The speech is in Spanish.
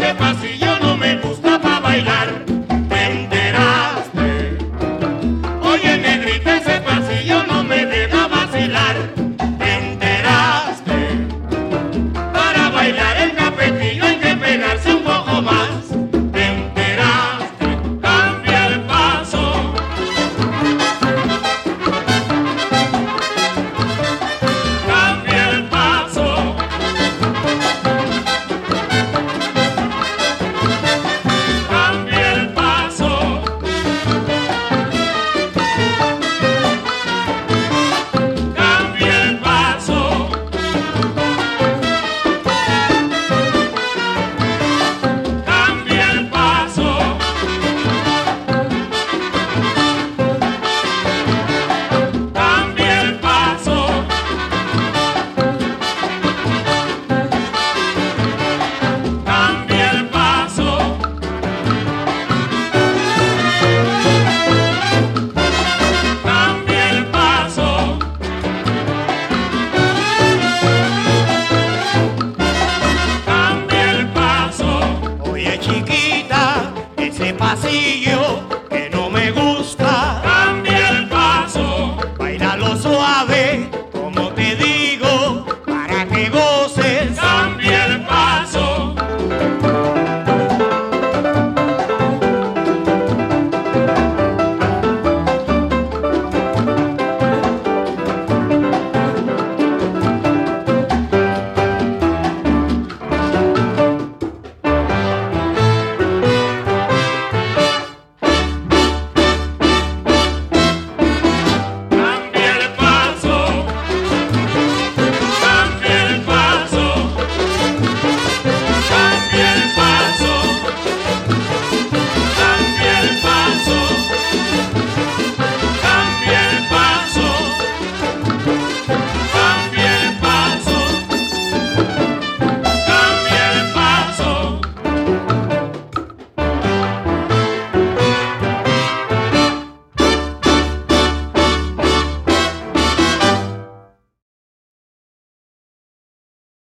ese pasillo no me gusta pa' bailar. ¿Te enteraste? Oye, negrita, ese pasillo no me deja vacilar. ¿Te enteraste? Para bailar el capetillo hay que pegarse un poco más. ¿Te enteraste? Cambia el paso. Cambia el paso. Cambia el paso. Cambia el paso. Cambia el paso. Cambia el paso. Cambia el paso. Cambia el paso. Cambia el paso. Oye, chiquita, ese pasillo